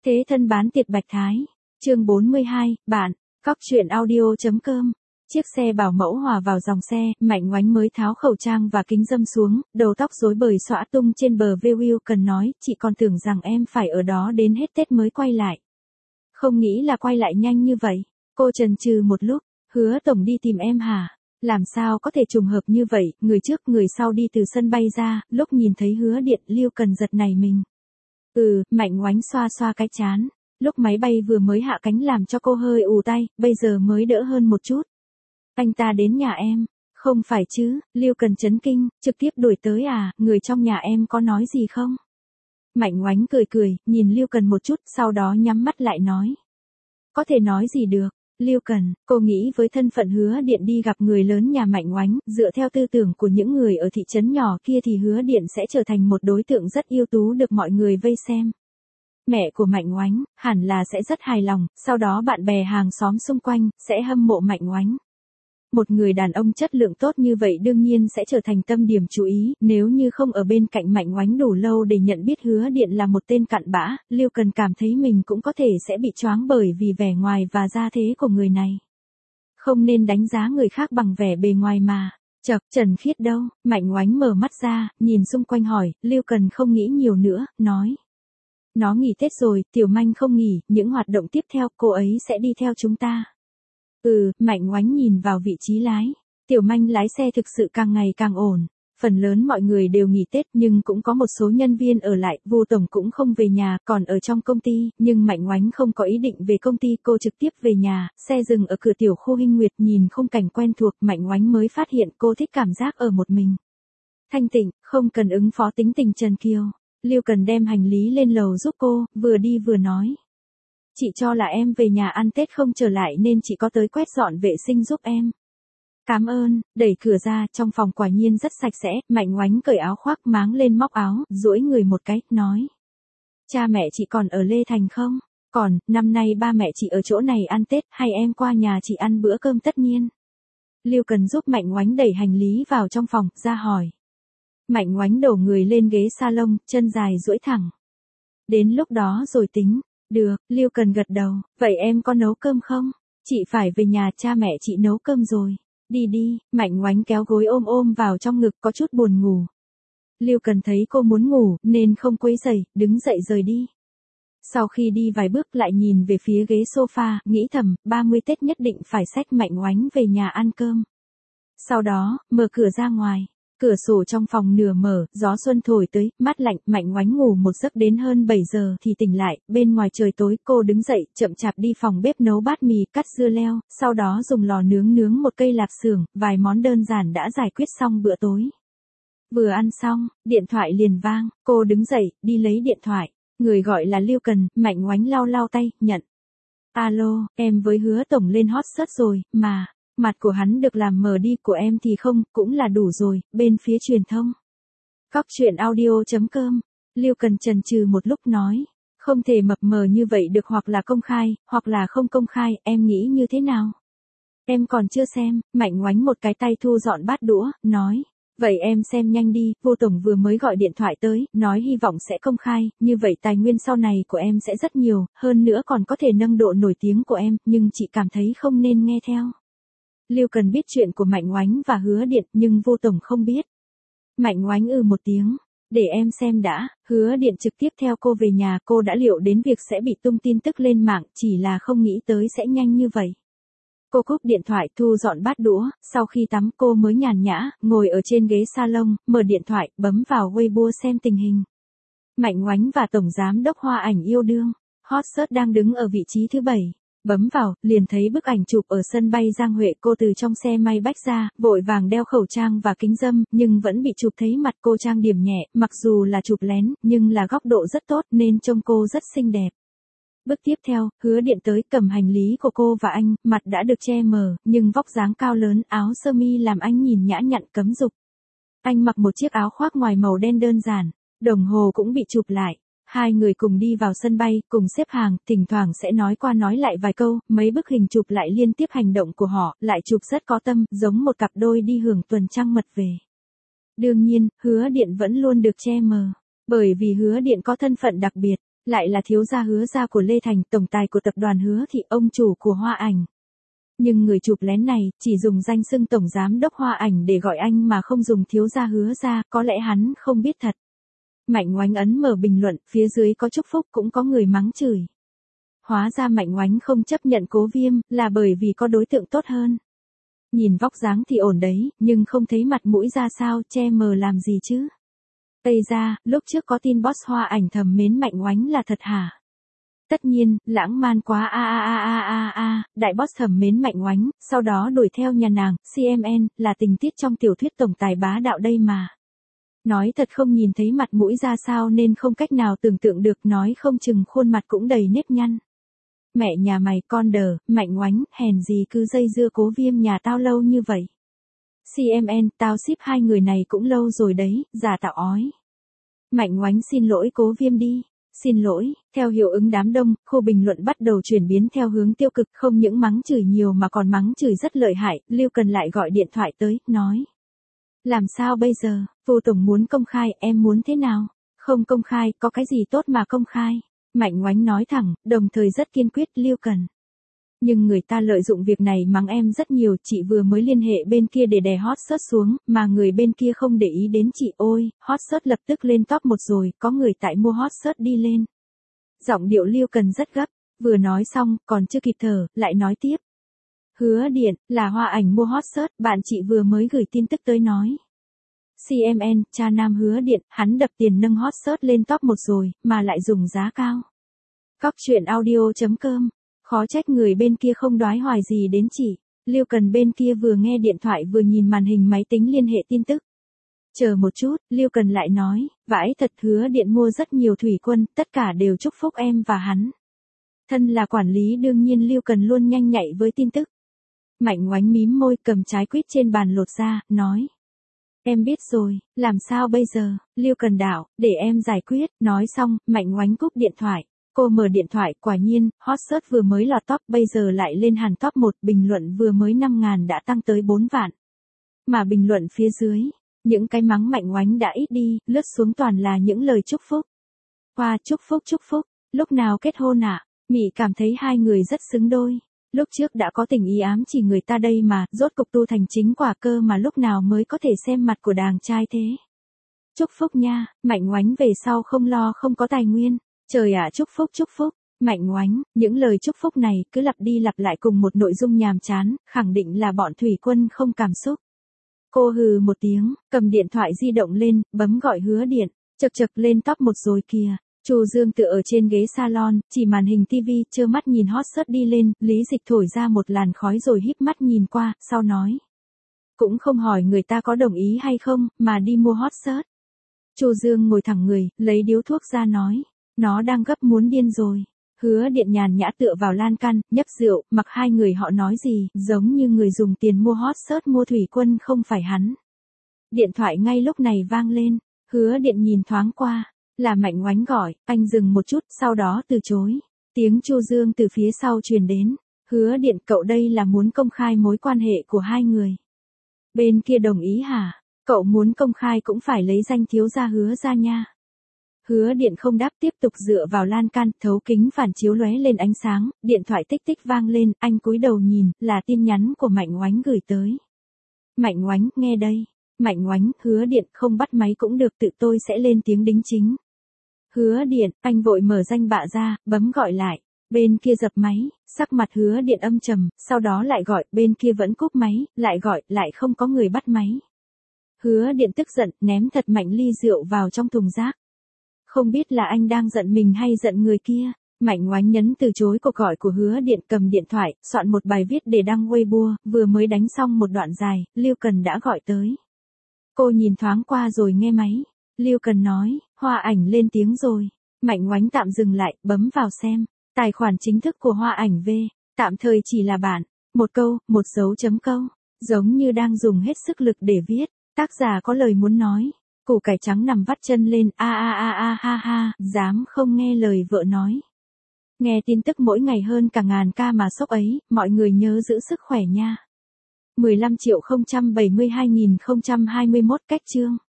Thế thân bán tiệt Bạch Thái. Chương 42, bạn. Cóc truyện audio.com. Chiếc xe bảo mẫu hòa vào dòng xe, Mạnh Oánh mới tháo khẩu trang và kính râm xuống, đầu tóc rối bời xõa tung trên bờ vai. Will cần nói, chị còn tưởng rằng em phải ở đó đến hết Tết mới quay lại. Không nghĩ là quay lại nhanh như vậy. Cô chần chừ một lúc, Hứa tổng đi tìm em hả? Làm sao có thể trùng hợp như vậy, người trước người sau đi từ sân bay ra, lúc nhìn thấy Hứa Điện, Lưu Cần giật nảy mình. Mạnh Oánh xoa xoa cái trán. Lúc máy bay vừa mới hạ cánh làm cho cô hơi ù tay, bây giờ mới đỡ hơn một chút. Anh ta đến nhà em. Không phải chứ, Lưu Cần chấn kinh, trực tiếp đuổi tới à, người trong nhà em có nói gì không? Mạnh Oánh cười cười, nhìn Lưu Cần một chút, sau đó nhắm mắt lại nói. Có thể nói gì được, Lưu Cần, cô nghĩ với thân phận Hứa Điện đi gặp người lớn nhà Mạnh Oánh, dựa theo tư tưởng của những người ở thị trấn nhỏ kia thì Hứa Điện sẽ trở thành một đối tượng rất ưu tú được mọi người vây xem. Mẹ của Mạnh Oánh, hẳn là sẽ rất hài lòng, sau đó bạn bè hàng xóm xung quanh, sẽ hâm mộ Mạnh Oánh. Một người đàn ông chất lượng tốt như vậy đương nhiên sẽ trở thành tâm điểm chú ý, nếu như không ở bên cạnh Mạnh Oánh đủ lâu để nhận biết Hứa Điện là một tên cặn bã, Lưu Cần cảm thấy mình cũng có thể sẽ bị choáng bởi vì vẻ ngoài và gia thế của người này. Không nên đánh giá người khác bằng vẻ bề ngoài mà. Chậc, Trần Khiết đâu? Mạnh Oánh mở mắt ra, nhìn xung quanh hỏi, Lưu Cần không nghĩ nhiều nữa, nói. Nó nghỉ Tết rồi, Tiểu Manh không nghỉ, những hoạt động tiếp theo cô ấy sẽ đi theo chúng ta. Mạnh Oánh nhìn vào vị trí lái. Tiểu Manh lái xe thực sự càng ngày càng ổn. Phần lớn mọi người đều nghỉ Tết nhưng cũng có một số nhân viên ở lại, Vu tổng cũng không về nhà, còn ở trong công ty, nhưng Mạnh Oánh không có ý định về công ty, cô trực tiếp về nhà, xe dừng ở cửa tiểu khu Hinh Nguyệt, nhìn khung cảnh quen thuộc, Mạnh Oánh mới phát hiện cô thích cảm giác ở một mình. Thanh tịnh, không cần ứng phó tính tình Trần Kiều. Lưu Cần đem hành lý lên lầu giúp cô, vừa đi vừa nói. Chị cho là em về nhà ăn Tết không trở lại nên chị có tới quét dọn vệ sinh giúp em. Cảm ơn, đẩy cửa ra, trong phòng quả nhiên rất sạch sẽ, Mạnh Oánh cởi áo khoác máng lên móc áo, duỗi người một cái, nói. Cha mẹ chị còn ở Lê Thành không? Còn, năm nay ba mẹ chị ở chỗ này ăn Tết, hay em qua nhà chị ăn bữa cơm tất niên? Lưu Cần giúp Mạnh Oánh đẩy hành lý vào trong phòng, ra hỏi. Mạnh Oánh đổ người lên ghế salon, chân dài duỗi thẳng. Đến lúc đó rồi tính. Được, Lưu Cần gật đầu, vậy em có nấu cơm không? Chị phải về nhà, cha mẹ chị nấu cơm rồi. Đi đi, Mạnh Oánh kéo gối ôm vào trong ngực, có chút buồn ngủ. Lưu Cần thấy cô muốn ngủ, nên không quấy rầy, đứng dậy rời đi. Sau khi đi vài bước lại nhìn về phía ghế sofa, nghĩ thầm, 30 Tết nhất định phải xách Mạnh Oánh về nhà ăn cơm. Sau đó, mở cửa ra ngoài. Cửa sổ trong phòng nửa mở, gió xuân thổi tới, mát lạnh, Mạnh Oánh ngủ một giấc đến hơn 7 giờ thì tỉnh lại, bên ngoài trời tối, cô đứng dậy, chậm chạp đi phòng bếp nấu bát mì, cắt dưa leo, sau đó dùng lò nướng một cây lạp xưởng, vài món đơn giản đã giải quyết xong bữa tối. Vừa ăn xong, điện thoại liền vang, cô đứng dậy, đi lấy điện thoại, người gọi là Lưu Cần, Mạnh Oánh lau tay, nhận. Alo, em với Hứa tổng lên hot search rồi, mà. Mặt của hắn được làm mờ đi, của em thì không, cũng là đủ rồi, bên phía truyền thông. Cóc truyện audio.com. Lưu Cần chần chừ một lúc nói. Không thể mập mờ như vậy được, hoặc là công khai, hoặc là không công khai, em nghĩ như thế nào? Em còn chưa xem, Mạnh Oánh một cái tay thu dọn bát đũa, nói. Vậy em xem nhanh đi, Vô tổng vừa mới gọi điện thoại tới, nói hy vọng sẽ công khai, như vậy tài nguyên sau này của em sẽ rất nhiều, hơn nữa còn có thể nâng độ nổi tiếng của em, nhưng chị cảm thấy không nên nghe theo. Lưu Cần biết chuyện của Mạnh Oánh và Hứa Điện, nhưng Vô tổng không biết. Mạnh Oánh một tiếng, để em xem đã. Hứa Điện trực tiếp theo cô về nhà, cô đã liệu đến việc sẽ bị tung tin tức lên mạng, chỉ là không nghĩ tới sẽ nhanh như vậy. Cô cúp điện thoại, thu dọn bát đũa, sau khi tắm cô mới nhàn nhã, ngồi ở trên ghế salon, mở điện thoại, bấm vào Weibo xem tình hình. Mạnh Oánh và Tổng Giám đốc Hoa Ảnh yêu đương, hot search đang đứng ở vị trí thứ 7. Bấm vào, liền thấy bức ảnh chụp ở sân bay Giang Huệ, cô từ trong xe may bách ra, vội vàng đeo khẩu trang và kính râm, nhưng vẫn bị chụp thấy mặt cô trang điểm nhẹ, mặc dù là chụp lén, nhưng là góc độ rất tốt nên trông cô rất xinh đẹp. Bước tiếp theo, Hứa Điện tới cầm hành lý của cô và anh, mặt đã được che mờ, nhưng vóc dáng cao lớn, áo sơ mi làm anh nhìn nhã nhặn cấm dục. Anh mặc một chiếc áo khoác ngoài màu đen đơn giản, đồng hồ cũng bị chụp lại. Hai người cùng đi vào sân bay, cùng xếp hàng, thỉnh thoảng sẽ nói qua nói lại vài câu, mấy bức hình chụp lại liên tiếp hành động của họ, lại chụp rất có tâm, giống một cặp đôi đi hưởng tuần trăng mật về. Đương nhiên, Hứa Điện vẫn luôn được che mờ, bởi vì Hứa Điện có thân phận đặc biệt. Lại là thiếu gia Hứa gia của Lê Thành, tổng tài của tập đoàn Hứa Thị, ông chủ của Hoa Ảnh. Nhưng người chụp lén này, chỉ dùng danh xưng tổng giám đốc Hoa Ảnh để gọi anh mà không dùng thiếu gia Hứa gia, có lẽ hắn không biết thật. Mạnh Oánh ấn mở bình luận, phía dưới có chúc phúc cũng có người mắng chửi. Hóa ra Mạnh Oánh không chấp nhận Cố Viêm, là bởi vì có đối tượng tốt hơn. Nhìn vóc dáng thì ổn đấy, nhưng không thấy mặt mũi ra sao, che mờ làm gì chứ. Tây ra, lúc trước có tin boss Hoa Ảnh thầm mến Mạnh Oánh là thật hả? Tất nhiên, lãng man quá đại boss thầm mến Mạnh Oánh, sau đó đuổi theo nhà nàng, CMN, là tình tiết trong tiểu thuyết tổng tài bá đạo đây mà. Nói thật không nhìn thấy mặt mũi ra sao nên không cách nào tưởng tượng được, nói không chừng khuôn mặt cũng đầy nếp nhăn. Mẹ nhà mày con đờ, Mạnh Oánh, hèn gì cứ dây dưa Cố Viêm nhà tao lâu như vậy. CMN, tao ship hai người này cũng lâu rồi đấy, giả tạo ói. Mạnh Oánh xin lỗi Cố Viêm đi. Xin lỗi, theo hiệu ứng đám đông, khu bình luận bắt đầu chuyển biến theo hướng tiêu cực, không những mắng chửi nhiều mà còn mắng chửi rất lợi hại, Lưu Cần lại gọi điện thoại tới, nói. Làm sao bây giờ, Vu tổng muốn công khai, em muốn thế nào? Không công khai, có cái gì tốt mà công khai? Mạnh Oánh nói thẳng, đồng thời rất kiên quyết, Lưu Cần. Nhưng người ta lợi dụng việc này mắng em rất nhiều, chị vừa mới liên hệ bên kia để đè hot search xuống, mà người bên kia không để ý đến chị, ôi, hot search lập tức lên top 1 rồi, có người tại mua hot search đi lên. Giọng điệu Lưu Cần rất gấp, vừa nói xong, còn chưa kịp thở, lại nói tiếp. Hứa Điện, là Hoa Ảnh mua hot search, bạn chị vừa mới gửi tin tức tới nói. CMN, cha nam Hứa Điện, hắn đập tiền nâng hot search lên top 1 rồi, mà lại dùng giá cao. Cóc truyện audio.com. Khó trách người bên kia không đoái hoài gì đến chị. Lưu Cần bên kia vừa nghe điện thoại vừa nhìn màn hình máy tính liên hệ tin tức. Chờ một chút, Lưu Cần lại nói, vãi thật, Hứa Điện mua rất nhiều thủy quân, tất cả đều chúc phúc em và hắn. Thân là quản lý đương nhiên Lưu Cần luôn nhanh nhạy với tin tức. Mạnh Oánh mím môi, cầm trái quýt trên bàn lột ra, nói. Em biết rồi, làm sao bây giờ, Lưu Cần đạo, để em giải quyết, nói xong, Mạnh Oánh cúp điện thoại. Cô mở điện thoại, quả nhiên, hot search vừa mới lọt top, bây giờ lại lên hẳn top 1, bình luận vừa mới 5.000 đã tăng tới 4 vạn. Mà bình luận phía dưới, những cái mắng Mạnh Oánh đã ít đi, lướt xuống toàn là những lời chúc phúc. Hoa, chúc phúc, lúc nào kết hôn ạ? Mị cảm thấy hai người rất xứng đôi. Lúc trước đã có tình ý ám chỉ người ta đây mà, rốt cục tu thành chính quả cơ mà lúc nào mới có thể xem mặt của đàng trai thế. Chúc phúc nha, Mạnh Oánh về sau không lo không có tài nguyên. Trời ạ, chúc phúc, Mạnh Oánh, những lời chúc phúc này cứ lặp đi lặp lại cùng một nội dung nhàm chán, khẳng định là bọn thủy quân không cảm xúc. Cô hừ một tiếng, cầm điện thoại di động lên, bấm gọi Hứa Điện, chật lên top 1 rồi kìa. Chu Dương tựa ở trên ghế salon, chỉ màn hình tivi, trơ mắt nhìn hot search đi lên, Lý Dịch thổi ra một làn khói rồi híp mắt nhìn qua, sau nói. Cũng không hỏi người ta có đồng ý hay không, mà đi mua hot search. Chu Dương ngồi thẳng người, lấy điếu thuốc ra nói. Nó đang gấp muốn điên rồi. Hứa Điện nhàn nhã tựa vào lan can, nhấp rượu, mặc hai người họ nói gì, giống như người dùng tiền mua hot search mua thủy quân không phải hắn. Điện thoại ngay lúc này vang lên, Hứa Điện nhìn thoáng qua, là Mạnh Oánh gọi, anh dừng một chút, sau đó từ chối. Tiếng Chu Dương từ phía sau truyền đến, Hứa Điện, cậu đây là muốn công khai mối quan hệ của hai người. Bên kia đồng ý hả? Cậu muốn công khai cũng phải lấy danh thiếu gia Hứa ra nha. Hứa Điện không đáp, tiếp tục dựa vào lan can, thấu kính phản chiếu lóe lên ánh sáng, điện thoại tích tích vang lên, anh cúi đầu nhìn, là tin nhắn của Mạnh Oánh gửi tới. Mạnh Oánh, nghe đây. Mạnh Oánh, Hứa Điện, không bắt máy cũng được, tự tôi sẽ lên tiếng đính chính. Hứa Điện, anh vội mở danh bạ ra, bấm gọi lại. Bên kia dập máy, sắc mặt Hứa Điện âm trầm, sau đó lại gọi, bên kia vẫn cúp máy, lại gọi, lại không có người bắt máy. Hứa Điện tức giận, ném thật mạnh ly rượu vào trong thùng rác. Không biết là anh đang giận mình hay giận người kia. Mạnh Oánh nhấn từ chối cuộc gọi của Hứa Điện, cầm điện thoại, soạn một bài viết để đăng Weibo, vừa mới đánh xong một đoạn dài, Lưu Cần đã gọi tới. Cô nhìn thoáng qua rồi nghe máy. Lưu Cần nói, Hoa Ảnh lên tiếng rồi. Mạnh Oánh tạm dừng lại, bấm vào xem. Tài khoản chính thức của Hoa Ảnh V, tạm thời chỉ là bạn. Một câu, một dấu chấm câu. Giống như đang dùng hết sức lực để viết. Tác giả có lời muốn nói. Củ cải trắng nằm vắt chân lên, ha, dám không nghe lời vợ nói. Nghe tin tức mỗi ngày hơn cả ngàn ca mà sốc ấy, mọi người nhớ giữ sức khỏe nha. 15.072.021 cách chương.